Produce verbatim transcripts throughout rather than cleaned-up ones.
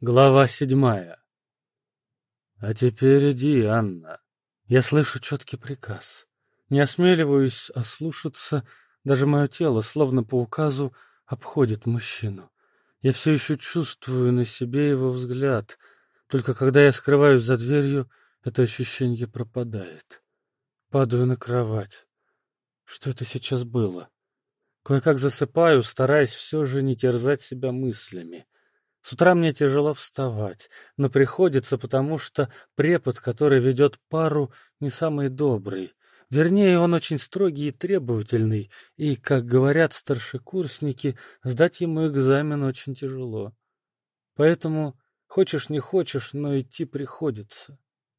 Глава седьмая. «А теперь иди, Анна». Я слышу четкий приказ. Не осмеливаюсь ослушаться, даже мое тело, словно по указу, обходит мужчину. Я все еще чувствую на себе его взгляд. Только когда я скрываюсь за дверью, это ощущение пропадает. Падаю на кровать. Что это сейчас было? Кое-как засыпаю, стараясь все же не терзать себя мыслями. С утра мне тяжело вставать, но приходится, потому что препод, который ведет пару, не самый добрый. Вернее, он очень строгий и требовательный, и, как говорят старшекурсники, сдать ему экзамен очень тяжело. Поэтому, хочешь не хочешь, но идти приходится.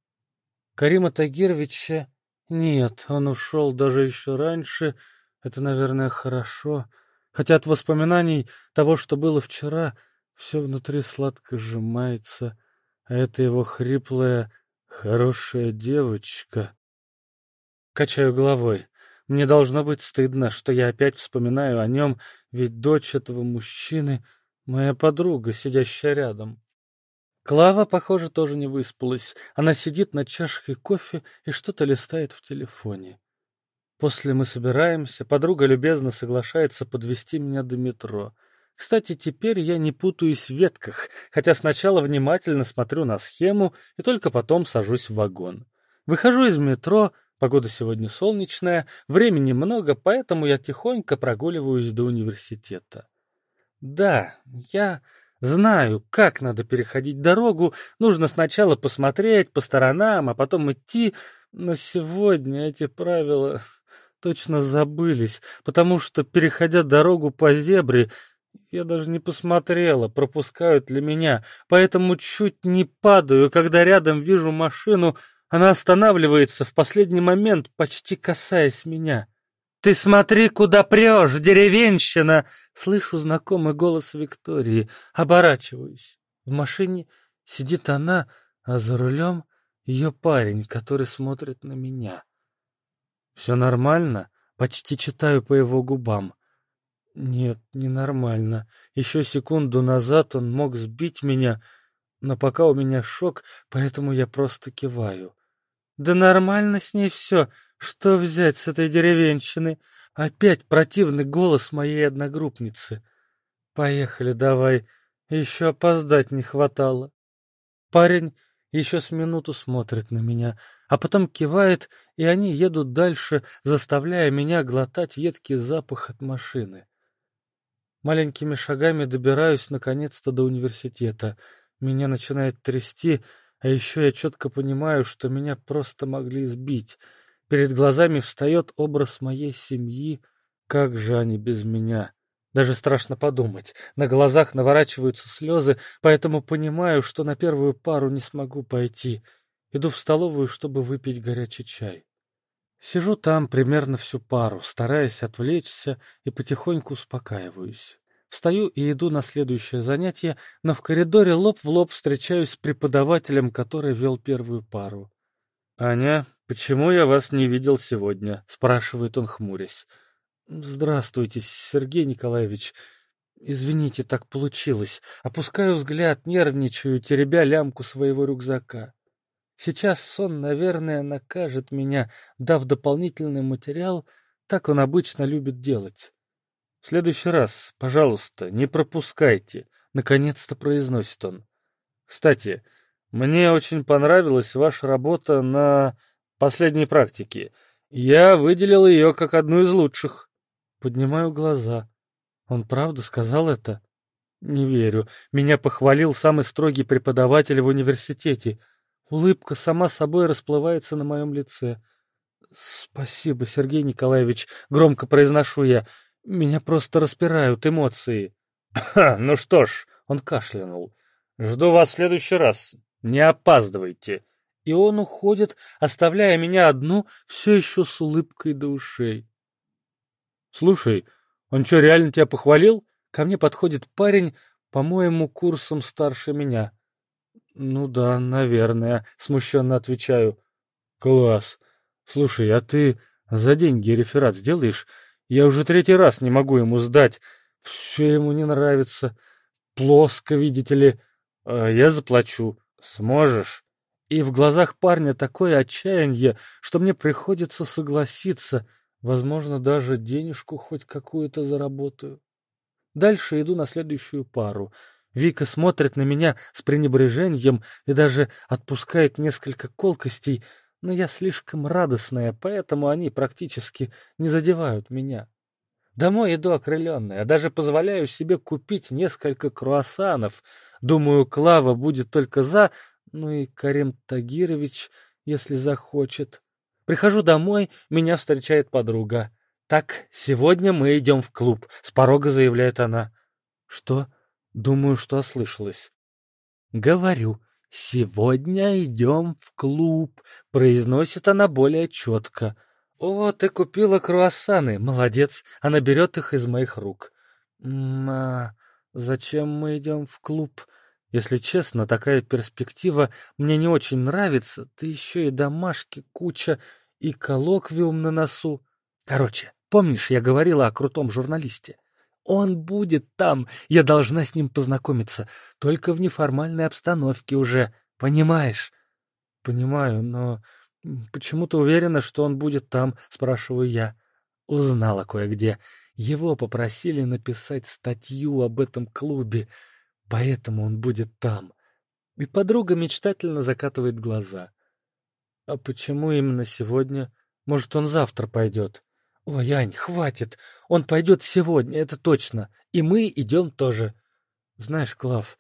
Карима Тагировича нет, он ушел даже еще раньше, это, наверное, хорошо, хотя от воспоминаний того, что было вчера, все внутри сладко сжимается, а это его хриплая «хорошая девочка». Качаю головой. Мне должно быть стыдно, что я опять вспоминаю о нем, ведь дочь этого мужчины — моя подруга, сидящая рядом. Клава, похоже, тоже не выспалась. Она сидит над чашкой кофе и что-то листает в телефоне. После мы собираемся, подруга любезно соглашается подвести меня до метро. Кстати, теперь я не путаюсь в ветках, хотя сначала внимательно смотрю на схему и только потом сажусь в вагон. Выхожу из метро, погода сегодня солнечная, времени много, поэтому я тихонько прогуливаюсь до университета. Да, я знаю, как надо переходить дорогу, нужно сначала посмотреть по сторонам, а потом идти, но сегодня эти правила точно забылись, потому что, переходя дорогу по зебре, я даже не посмотрела, пропускают ли меня, поэтому чуть не падаю, когда рядом вижу машину, она останавливается в последний момент, почти касаясь меня. «Ты смотри, куда прешь, деревенщина!» Слышу знакомый голос Виктории, оборачиваюсь. В машине сидит она, а за рулем ее парень, который смотрит на меня. «Все нормально?» Почти читаю по его губам. Нет, ненормально. Еще секунду назад он мог сбить меня, но пока у меня шок, поэтому я просто киваю. Да нормально с ней все. Что взять с этой деревенщины? Опять противный голос моей одногруппницы. Поехали давай. Еще опоздать не хватало. Парень еще с минуту смотрит на меня, а потом кивает, и они едут дальше, заставляя меня глотать едкий запах от машины. Маленькими шагами добираюсь наконец-то до университета. Меня начинает трясти, а еще я четко понимаю, что меня просто могли сбить. Перед глазами встает образ моей семьи. Как же они без меня? Даже страшно подумать. На глазах наворачиваются слезы, поэтому понимаю, что на первую пару не смогу пойти. Иду в столовую, чтобы выпить горячий чай. Сижу там примерно всю пару, стараясь отвлечься, и потихоньку успокаиваюсь. Встаю и иду на следующее занятие, но в коридоре лоб в лоб встречаюсь с преподавателем, который вел первую пару. «Аня, почему я вас не видел сегодня?» — спрашивает он, хмурясь. «Здравствуйте, Сергей Николаевич. Извините, так получилось. Опускаю взгляд, нервничаю, теребя лямку своего рюкзака. Сейчас сон, наверное, накажет меня, дав дополнительный материал, так он обычно любит делать. В следующий раз, пожалуйста, не пропускайте», — наконец-то произносит он. «Кстати, мне очень понравилась ваша работа на последней практике. Я выделил ее как одну из лучших». Поднимаю глаза. Он правда сказал это? Не верю. Меня похвалил самый строгий преподаватель в университете. Улыбка сама собой расплывается на моем лице. «Спасибо, Сергей Николаевич», — громко произношу я. «Меня просто распирают эмоции». «Ха, ну что ж», — он кашлянул. «Жду вас в следующий раз. Не опаздывайте». И он уходит, оставляя меня одну, все еще с улыбкой до ушей. «Слушай, он что, реально тебя похвалил?» Ко мне подходит парень, по-моему, курсом старше меня. «Ну да, наверное», — смущенно отвечаю. «Класс. Слушай, а ты за деньги реферат сделаешь? Я уже третий раз не могу ему сдать. Все ему не нравится. Плоско, видите ли». «А я заплачу. Сможешь?» И в глазах парня такое отчаяние, что мне приходится согласиться. Возможно, даже денежку хоть какую-то заработаю. Дальше иду на следующую пару. Вика смотрит на меня с пренебрежением и даже отпускает несколько колкостей, но я слишком радостная, поэтому они практически не задевают меня. Домой иду окрыленная, даже позволяю себе купить несколько круассанов. Думаю, Клава будет только за, ну и Карим Тагирович, если захочет. Прихожу домой, меня встречает подруга. «Так, сегодня мы идем в клуб», — с порога заявляет она. «Что?» Думаю, что ослышалась. «Говорю, сегодня идем в клуб», — произносит она более четко. «О, ты купила круассаны, молодец, она берет их из моих рук». «М, а зачем мы идем в клуб? Если честно, такая перспектива мне не очень нравится, да еще и домашки куча, и коллоквиум на носу. Короче, помнишь, я говорила о крутом журналисте? Он будет там, я должна с ним познакомиться, только в неформальной обстановке уже, понимаешь?» «Понимаю, но м, почему ты уверена, что он будет там?» — спрашиваю я. Узнала кое-где. Его попросили написать статью об этом клубе, поэтому он будет там. И подруга мечтательно закатывает глаза. «А почему именно сегодня? Может, он завтра пойдет?» «Ой, Ань, хватит! Он пойдет сегодня, это точно. И мы идем тоже». «Знаешь, Клав,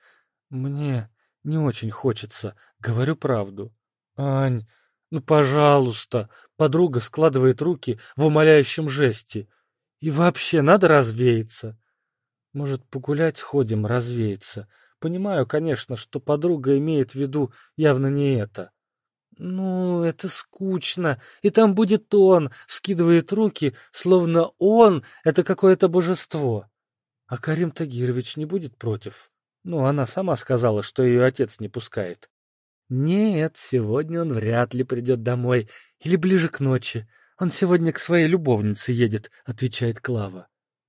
мне не очень хочется. Говорю правду». «Ань, ну, пожалуйста!» Подруга складывает руки в умоляющем жесте. «И вообще, надо развеяться». «Может, погулять сходим, развеяться?» Понимаю, конечно, что подруга имеет в виду явно не это. «Ну, это скучно, и там будет он», — вскидывает руки, словно он — это какое-то божество. А Карим Тагирович не будет против? Ну, она сама сказала, что ее отец не пускает. «Нет, сегодня он вряд ли придет домой, или ближе к ночи. Он сегодня к своей любовнице едет», — отвечает Клава.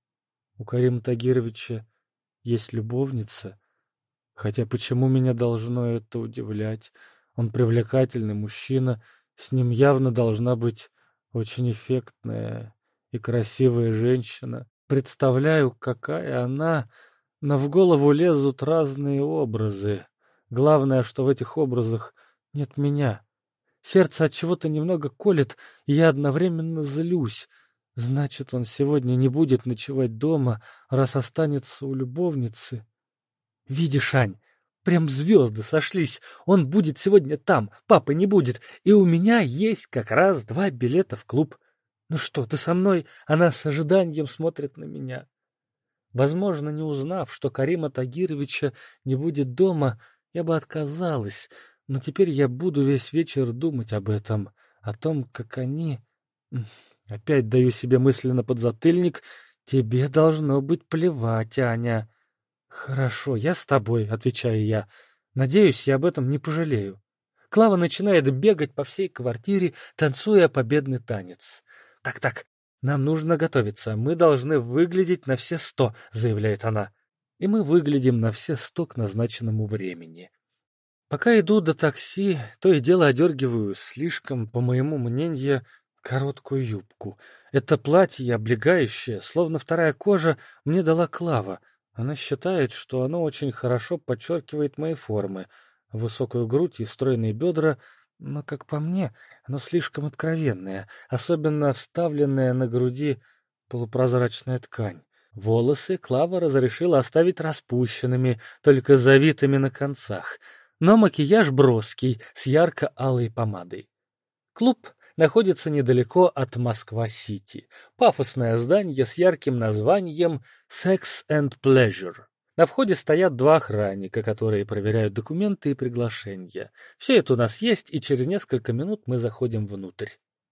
У Карима Тагировича есть любовница? Хотя почему меня должно это удивлять? Он привлекательный мужчина, с ним явно должна быть очень эффектная и красивая женщина. Представляю, какая она, но в голову лезут разные образы. Главное, что в этих образах нет меня. Сердце от чего-то немного колет, и я одновременно злюсь. Значит, он сегодня не будет ночевать дома, раз останется у любовницы. Видишь, Ань, прям звезды сошлись. Он будет сегодня там, папы не будет, и у меня есть как раз два билета в клуб. Ну что, ты со мной? Она с ожиданием смотрит на меня. Возможно, не узнав, что Карима Тагировича не будет дома, я бы отказалась, но теперь я буду весь вечер думать об этом, о том, как они... М, Опять даю себе мысленно подзатыльник. Тебе должно быть плевать, Аня. «Хорошо, я с тобой», — отвечаю я. «Надеюсь, я об этом не пожалею». Клава начинает бегать по всей квартире, танцуя победный танец. «Так-так, нам нужно готовиться. Мы должны выглядеть на все сто», — заявляет она. И мы выглядим на все сто к назначенному времени. Пока иду до такси, то и дело одергиваю слишком, по моему мнению, короткую юбку. Это платье облегающее, словно вторая кожа, мне дала Клава. Она считает, что оно очень хорошо подчеркивает мои формы, высокую грудь и стройные бедра, но, как по мне, оно слишком откровенное, особенно вставленная на груди полупрозрачная ткань. Волосы Клава разрешила оставить распущенными, только завитыми на концах, но макияж броский, с ярко-алой помадой. Клуб находится недалеко от Москва-Сити. Пафосное здание с ярким названием «Sex and Pleasure». На входе стоят два охранника, которые проверяют документы и приглашения. Все это у нас есть, и через несколько минут мы заходим внутрь.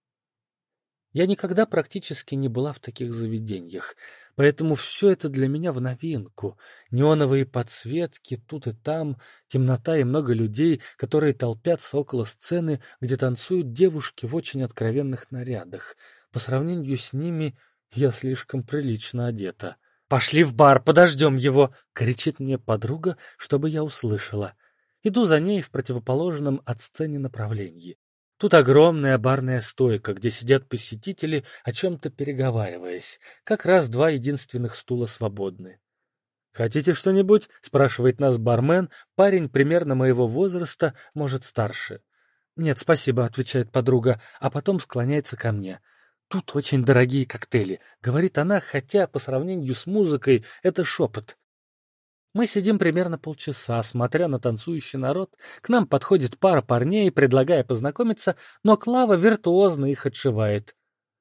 Я никогда практически не была в таких заведениях, поэтому все это для меня в новинку. Неоновые подсветки тут и там, темнота и много людей, которые толпятся около сцены, где танцуют девушки в очень откровенных нарядах. По сравнению с ними я слишком прилично одета. «Пошли в бар, подождем его!» — кричит мне подруга, чтобы я услышала. Иду за ней в противоположном от сцены направлении. Тут огромная барная стойка, где сидят посетители, о чем-то переговариваясь. Как раз два единственных стула свободны. «Хотите что-нибудь?» — спрашивает нас бармен, парень примерно моего возраста, может, старше. «Нет, спасибо», — отвечает подруга, а потом склоняется ко мне. «Тут очень дорогие коктейли», — говорит она, хотя по сравнению с музыкой это шепот. Мы сидим примерно полчаса, смотря на танцующий народ. К нам подходит пара парней, предлагая познакомиться, но Клава виртуозно их отшивает.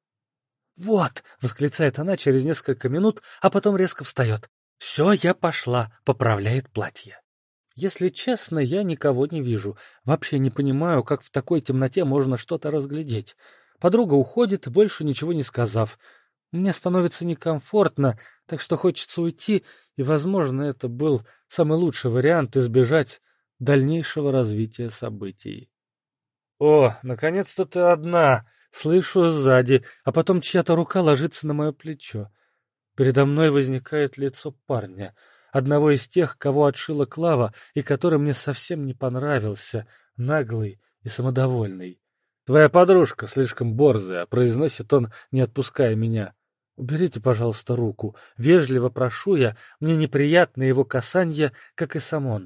«Вот!» — восклицает она через несколько минут, а потом резко встает. «Все, я пошла», — поправляет платье. Если честно, я никого не вижу. Вообще не понимаю, как в такой темноте можно что-то разглядеть. Подруга уходит, больше ничего не сказав. Мне становится некомфортно, так что хочется уйти, и, возможно, это был самый лучший вариант избежать дальнейшего развития событий. «О, наконец-то ты одна!» — слышу сзади, а потом чья-то рука ложится на мое плечо. Передо мной возникает лицо парня, одного из тех, кого отшила Клава и который мне совсем не понравился, наглый и самодовольный. «Твоя подружка слишком борзая», — произносит он, не отпуская меня. «Уберите, пожалуйста, руку. Вежливо прошу я, мне неприятно его касанье, как и сам он».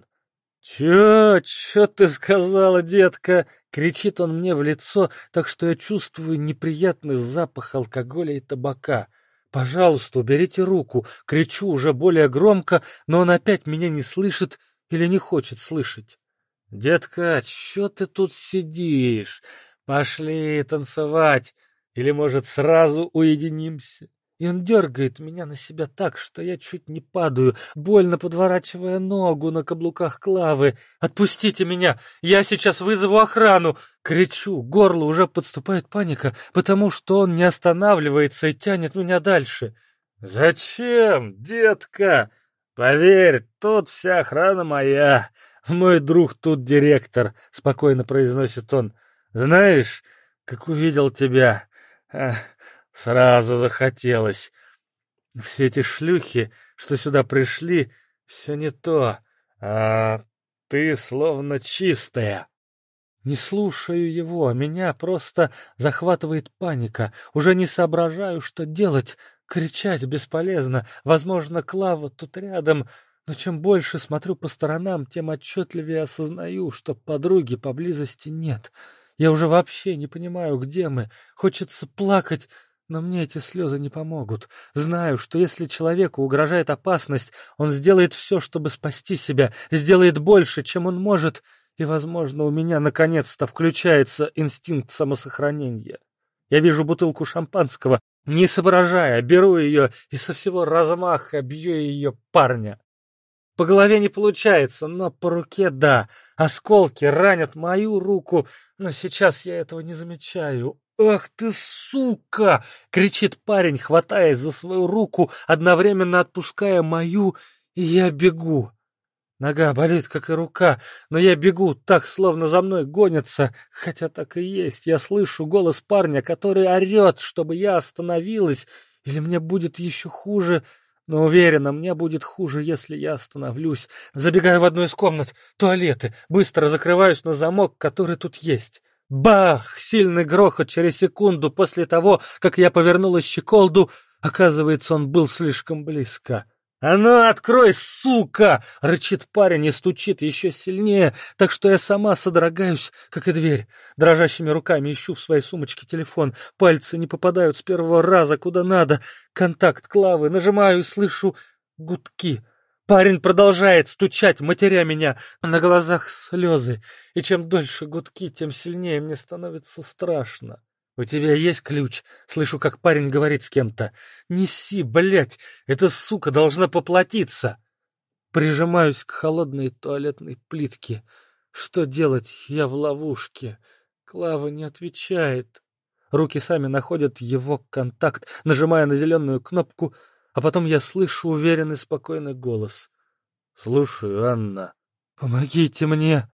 «Чё? Чё ты сказала, детка?» — кричит он мне в лицо, так что я чувствую неприятный запах алкоголя и табака. «Пожалуйста, уберите руку!» — кричу уже более громко, но он опять меня не слышит или не хочет слышать. «Детка, чё ты тут сидишь? Пошли танцевать! Или, может, сразу уединимся?» И он дергает меня на себя так, что я чуть не падаю, больно подворачивая ногу на каблуках Клавы. «Отпустите меня! Я сейчас вызову охрану!» Кричу, горло уже подступает паника, потому что он не останавливается и тянет меня дальше. «Зачем, детка? Поверь, тут вся охрана моя. Мой друг тут директор», — спокойно произносит он. «Знаешь, как увидел тебя, сразу захотелось. Все эти шлюхи, что сюда пришли, все не то, а ты словно чистая». Не слушаю его, меня просто захватывает паника. Уже не соображаю, что делать. Кричать бесполезно. Возможно, Клава тут рядом. Но чем больше смотрю по сторонам, тем отчетливее осознаю, что подруги поблизости нет. Я уже вообще не понимаю, где мы. Хочется плакать, но мне эти слезы не помогут. Знаю, что если человеку угрожает опасность, он сделает все, чтобы спасти себя, сделает больше, чем он может. И, возможно, у меня наконец-то включается инстинкт самосохранения. Я вижу бутылку шампанского, не соображая, беру ее и со всего размаха бью ее парня. По голове не получается, но по руке да. Осколки ранят мою руку, но сейчас я этого не замечаю. «Ах ты, сука!» — кричит парень, хватаясь за свою руку, одновременно отпуская мою, и я бегу. Нога болит, как и рука, но я бегу так, словно за мной гонятся, хотя так и есть. Я слышу голос парня, который орет, чтобы я остановилась, или мне будет еще хуже, но уверена, мне будет хуже, если я остановлюсь. Забегаю в одну из комнат, туалеты, быстро закрываюсь на замок, который тут есть. Бах! Сильный грохот через секунду после того, как я повернула щеколду. Оказывается, он был слишком близко. «А ну, открой, сука!» — рычит парень и стучит еще сильнее, так что я сама содрогаюсь, как и дверь. Дрожащими руками ищу в своей сумочке телефон. Пальцы не попадают с первого раза куда надо. Контакт Клавы. Нажимаю и слышу гудки. Парень продолжает стучать, матеря меня. На глазах слезы. И чем дольше гудки, тем сильнее мне становится страшно. «У тебя есть ключ?» Слышу, как парень говорит с кем-то. «Неси, блядь! Эта сука должна поплатиться!» Прижимаюсь к холодной туалетной плитке. Что делать? Я в ловушке. Клава не отвечает. Руки сами находят его контакт, нажимая на зеленую кнопку, а потом я слышу уверенный, спокойный голос. «Слушаю, Анна». «Помогите мне!»